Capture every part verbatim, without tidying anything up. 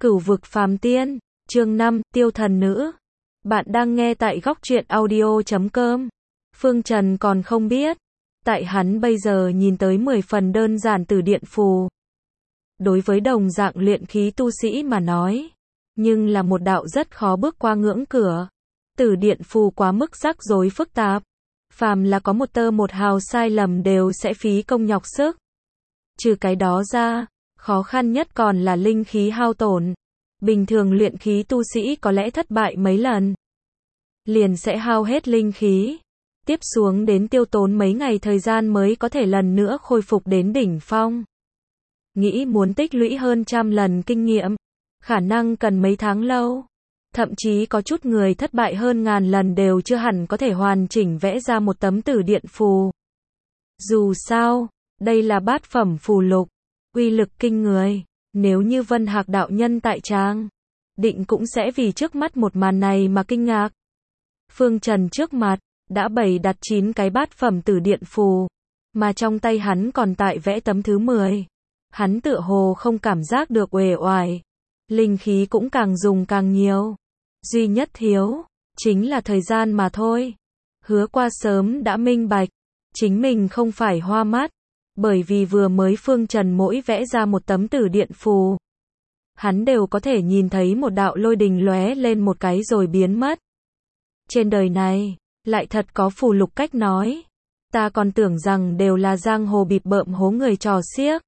Cửu vực phàm tiên, chương năm, tiêu thần nữ. Bạn đang nghe tại góc truyện audio chấm com. Phương Trần còn không biết, tại hắn bây giờ nhìn tới mười phần đơn giản Tử Điện Phù. Đối với đồng dạng luyện khí tu sĩ mà nói, nhưng là một đạo rất khó bước qua ngưỡng cửa. Tử Điện Phù quá mức rắc rối phức tạp, phàm là có một tơ một hào sai lầm đều sẽ phí công nhọc sức. Trừ cái đó ra, khó khăn nhất còn là linh khí hao tổn. Bình thường luyện khí tu sĩ có lẽ thất bại mấy lần, liền sẽ hao hết linh khí. Tiếp xuống đến tiêu tốn mấy ngày thời gian mới có thể lần nữa khôi phục đến đỉnh phong. Nghĩ muốn tích lũy hơn trăm lần kinh nghiệm, khả năng cần mấy tháng lâu. Thậm chí có chút người thất bại hơn ngàn lần đều chưa hẳn có thể hoàn chỉnh vẽ ra một tấm Tử Điện Phù. Dù sao, đây là bát phẩm phù lục, uy lực kinh người. Nếu như Vân Hạc đạo nhân tại tràng, định cũng sẽ vì trước mắt một màn này mà kinh ngạc. Phương Trần trước mặt, đã bày đặt chín cái bát phẩm Tử Điện Phù, mà trong tay hắn còn tại vẽ tấm thứ mười. Hắn tựa hồ không cảm giác được uể oải, linh khí cũng càng dùng càng nhiều. Duy nhất thiếu, chính là thời gian mà thôi. Hứa qua sớm đã minh bạch, chính mình không phải hoa mắt. Bởi vì vừa mới Phương Trần mỗi vẽ ra một tấm Tử Điện Phù, hắn đều có thể nhìn thấy một đạo lôi đình lóe lên một cái rồi biến mất. Trên đời này, lại thật có phù lục cách nói. Ta còn tưởng rằng đều là giang hồ bịp bợm hố người trò xiếc.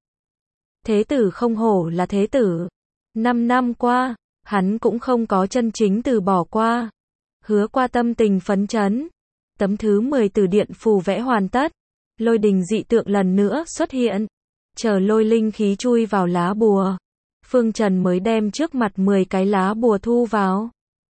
Thế tử không hổ là thế tử. Năm năm qua, hắn cũng không có chân chính từ bỏ qua. Hứa qua tâm tình phấn chấn. Tấm thứ mười Tử Điện Phù vẽ hoàn tất. Lôi đình dị tượng lần nữa xuất hiện. Chờ lôi linh khí chui vào lá bùa, Phương Trần mới đem trước mặt mười cái lá bùa thu vào.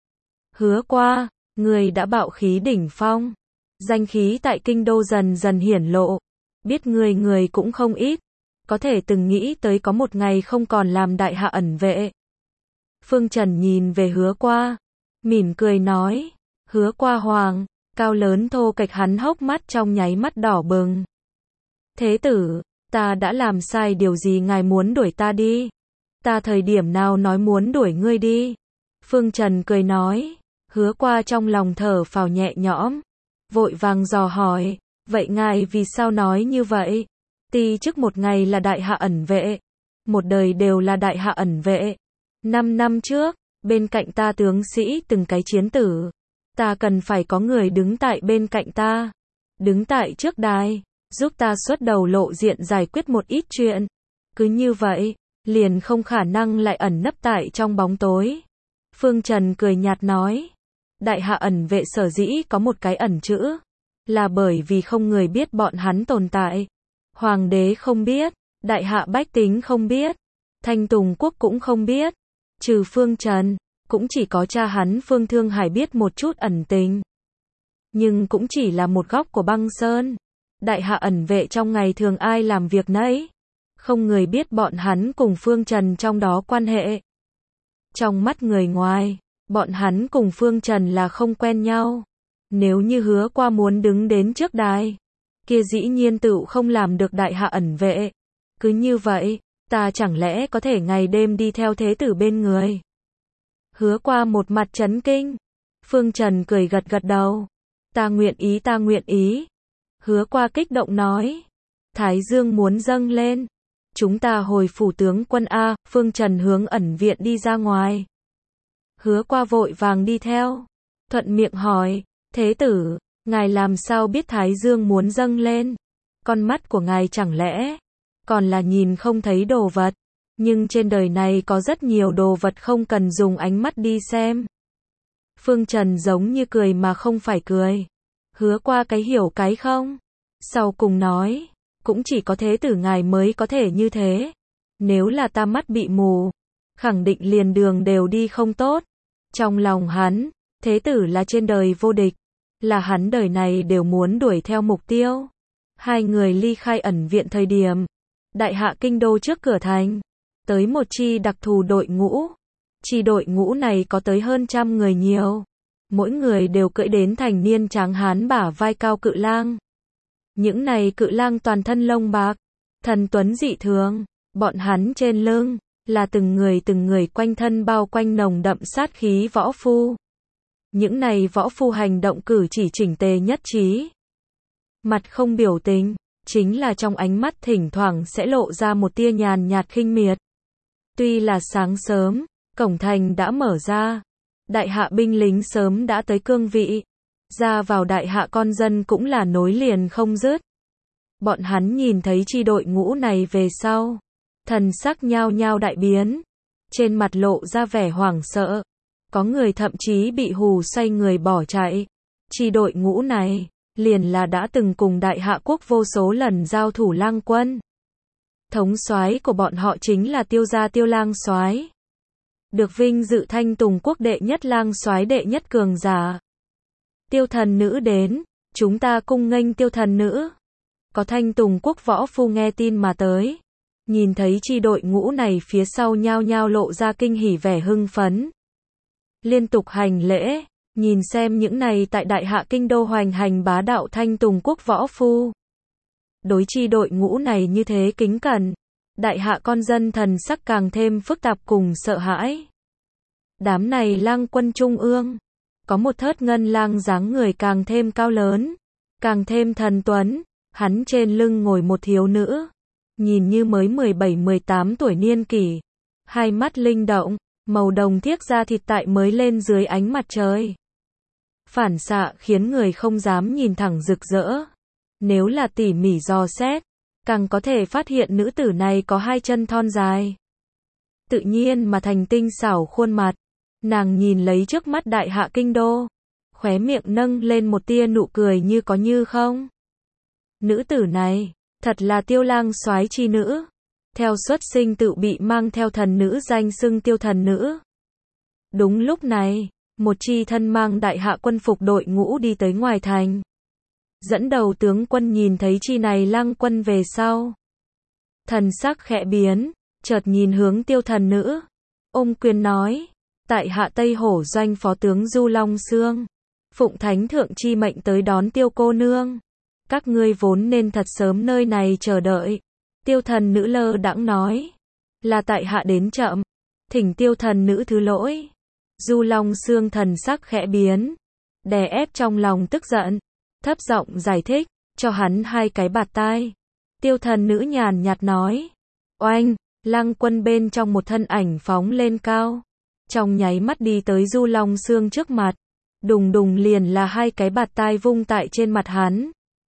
Hứa qua, người đã bạo khí đỉnh phong. Danh khí tại kinh đô dần dần hiển lộ. Biết người người cũng không ít. Có thể từng nghĩ tới có một ngày không còn làm đại hạ ẩn vệ. Phương Trần nhìn về hứa qua, mỉm cười nói, hứa qua hoàng. Cao lớn thô kệch hắn hốc mắt trong nháy mắt đỏ bừng. Thế tử, ta đã làm sai điều gì ngài muốn đuổi ta đi? Ta thời điểm nào nói muốn đuổi ngươi đi? Phương Trần cười nói, hứa qua trong lòng thở phào nhẹ nhõm. Vội vàng dò hỏi, vậy ngài vì sao nói như vậy? Ti trước một ngày là đại hạ ẩn vệ, một đời đều là đại hạ ẩn vệ. Năm năm trước, bên cạnh ta tướng sĩ từng cái chiến tử. Ta cần phải có người đứng tại bên cạnh ta, đứng tại trước đài, giúp ta xuất đầu lộ diện giải quyết một ít chuyện. Cứ như vậy, liền không khả năng lại ẩn nấp tại trong bóng tối. Phương Trần cười nhạt nói, đại hạ ẩn vệ sở dĩ có một cái ẩn chữ, là bởi vì không người biết bọn hắn tồn tại. Hoàng đế không biết, đại hạ bách tính không biết, Thanh Tùng quốc cũng không biết, trừ Phương Trần. Cũng chỉ có cha hắn Phương Thương Hải biết một chút ẩn tình. Nhưng cũng chỉ là một góc của băng sơn. Đại hạ ẩn vệ trong ngày thường ai làm việc nấy. Không người biết bọn hắn cùng Phương Trần trong đó quan hệ. Trong mắt người ngoài, bọn hắn cùng Phương Trần là không quen nhau. Nếu như hứa qua muốn đứng đến trước đài, kia dĩ nhiên tựu không làm được đại hạ ẩn vệ. Cứ như vậy, ta chẳng lẽ có thể ngày đêm đi theo thế tử bên người? Hứa qua một mặt chấn kinh. Phương Trần cười gật gật đầu. Ta nguyện ý ta nguyện ý. Hứa qua kích động nói. Thái Dương muốn dâng lên. Chúng ta hồi phủ tướng quân A. Phương Trần hướng ẩn viện đi ra ngoài. Hứa qua vội vàng đi theo. Thuận miệng hỏi. Thế tử, ngài làm sao biết Thái Dương muốn dâng lên? Con mắt của ngài chẳng lẽ còn là nhìn không thấy đồ vật? Nhưng trên đời này có rất nhiều đồ vật không cần dùng ánh mắt đi xem. Phương Trần giống như cười mà không phải cười. Hứa qua cái hiểu cái không. Sau cùng nói, cũng chỉ có thế tử ngài mới có thể như thế. Nếu là ta mắt bị mù, khẳng định liền đường đều đi không tốt. Trong lòng hắn, thế tử là trên đời vô địch, là hắn đời này đều muốn đuổi theo mục tiêu. Hai người ly khai ẩn viện thời điểm, đại hạ kinh đô trước cửa thành, tới một chi đặc thù đội ngũ. Chi đội ngũ này có tới hơn trăm người nhiều. Mỗi người đều cưỡi đến thành niên tráng hán bả vai cao cự lang. Những này cự lang toàn thân lông bạc, thần tuấn dị thường. Bọn hắn trên lưng, là từng người từng người quanh thân bao quanh nồng đậm sát khí võ phu. Những này võ phu hành động cử chỉ chỉnh tề nhất trí. Mặt không biểu tình, chính là trong ánh mắt thỉnh thoảng sẽ lộ ra một tia nhàn nhạt khinh miệt. Tuy là sáng sớm, cổng thành đã mở ra. Đại hạ binh lính sớm đã tới cương vị. Ra vào đại hạ con dân cũng là nối liền không dứt. Bọn hắn nhìn thấy chi đội ngũ này về sau. Thần sắc nhao nhao đại biến. Trên mặt lộ ra vẻ hoảng sợ. Có người thậm chí bị hù xoay người bỏ chạy. Chi đội ngũ này, liền là đã từng cùng đại hạ quốc vô số lần giao thủ lang quân. Thống soái của bọn họ chính là Tiêu gia Tiêu lang soái. Được vinh dự Thanh Tùng quốc đệ nhất lang soái đệ nhất cường giả. Tiêu thần nữ đến, chúng ta cung nghênh tiêu thần nữ. Có Thanh Tùng quốc võ phu nghe tin mà tới. Nhìn thấy chi đội ngũ này phía sau nhao nhao lộ ra kinh hỉ vẻ hưng phấn. Liên tục hành lễ, nhìn xem những này tại đại hạ kinh đô hoành hành bá đạo Thanh Tùng quốc võ phu. Đối chi đội ngũ này như thế kính cẩn, đại hạ con dân thần sắc càng thêm phức tạp cùng sợ hãi. Đám này lang quân trung ương, có một thớt ngân lang dáng người càng thêm cao lớn, càng thêm thần tuấn, hắn trên lưng ngồi một thiếu nữ, nhìn như mới mười bảy mười tám tuổi niên kỷ, hai mắt linh động, màu đồng thiếc da thịt tại mới lên dưới ánh mặt trời. Phản xạ khiến người không dám nhìn thẳng rực rỡ. Nếu là tỉ mỉ dò xét, càng có thể phát hiện nữ tử này có hai chân thon dài. Tự nhiên mà thành tinh xảo khuôn mặt. Nàng nhìn lấy trước mắt đại hạ kinh đô, khóe miệng nâng lên một tia nụ cười như có như không. Nữ tử này, thật là Tiêu lang soái chi nữ. Theo xuất sinh tự bị mang theo thần nữ danh xưng Tiêu thần nữ. Đúng lúc này, một chi thân mang đại hạ quân phục đội ngũ đi tới ngoài thành. Dẫn đầu tướng quân nhìn thấy chi này lang quân về sau. Thần sắc khẽ biến, chợt nhìn hướng Tiêu thần nữ. Ôm quyền nói, tại hạ Tây Hổ doanh phó tướng Du Long Xương. Phụng thánh thượng chi mệnh tới đón Tiêu cô nương. Các ngươi vốn nên thật sớm nơi này chờ đợi. Tiêu thần nữ lơ đãng nói. Là tại hạ đến chậm. Thỉnh Tiêu thần nữ thứ lỗi. Du Long Xương thần sắc khẽ biến. Đè ép trong lòng tức giận. Thấp giọng giải thích, cho hắn hai cái bạt tai. Tiêu thần nữ nhàn nhạt nói. Oanh, lang quân bên trong một thân ảnh phóng lên cao. Trong nháy mắt đi tới Du Long Xương trước mặt. Đùng đùng liền là hai cái bạt tai vung tại trên mặt hắn.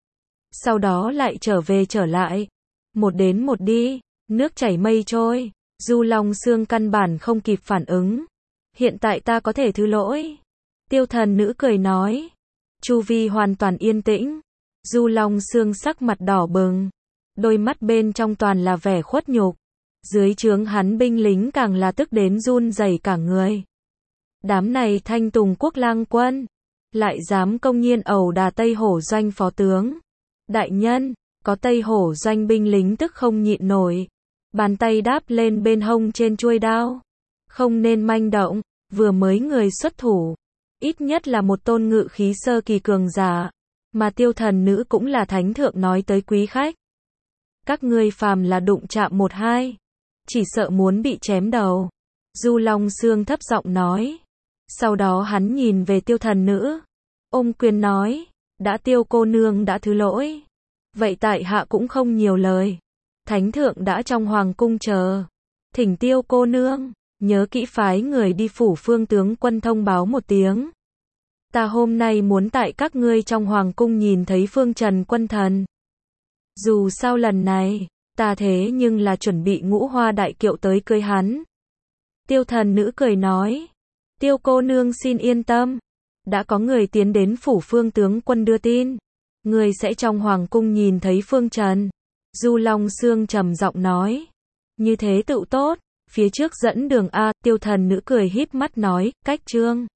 Sau đó lại trở về trở lại. Một đến một đi, nước chảy mây trôi. Du Long Xương căn bản không kịp phản ứng. Hiện tại ta có thể thứ lỗi. Tiêu thần nữ cười nói. Chu vi hoàn toàn yên tĩnh. Du Long Xương sắc mặt đỏ bừng. Đôi mắt bên trong toàn là vẻ khuất nhục. Dưới trướng hắn binh lính càng là tức đến run rẩy cả người. Đám này Thanh Tùng quốc lang quân. Lại dám công nhiên ẩu đà Tây Hổ doanh phó tướng. Đại nhân, có Tây Hổ doanh binh lính tức không nhịn nổi. Bàn tay đáp lên bên hông trên chuôi đao. Không nên manh động, vừa mới người xuất thủ. Ít nhất là một tôn ngự khí sơ kỳ cường giả. Mà Tiêu thần nữ cũng là thánh thượng nói tới quý khách. Các ngươi phàm là đụng chạm một hai. Chỉ sợ muốn bị chém đầu. Du Long Xương thấp giọng nói. Sau đó hắn nhìn về Tiêu thần nữ. Ôm quyền nói. Đã Tiêu cô nương đã thứ lỗi. Vậy tại hạ cũng không nhiều lời. Thánh thượng đã trong hoàng cung chờ. Thỉnh Tiêu cô nương. Nhớ kỹ phái người đi phủ phương tướng quân thông báo một tiếng. Ta hôm nay muốn tại các ngươi trong hoàng cung nhìn thấy phương trần quân thần. Dù sao lần này, ta thế nhưng là chuẩn bị ngũ hoa đại kiệu tới cưới hắn. Tiêu thần nữ cười nói. Tiêu cô nương xin yên tâm. Đã có người tiến đến phủ phương tướng quân đưa tin. Người sẽ trong hoàng cung nhìn thấy phương trần. Du Long Xương trầm giọng nói. Như thế tự tốt. Phía trước dẫn đường A, Tiêu thần nữ cười híp mắt nói, cách trương.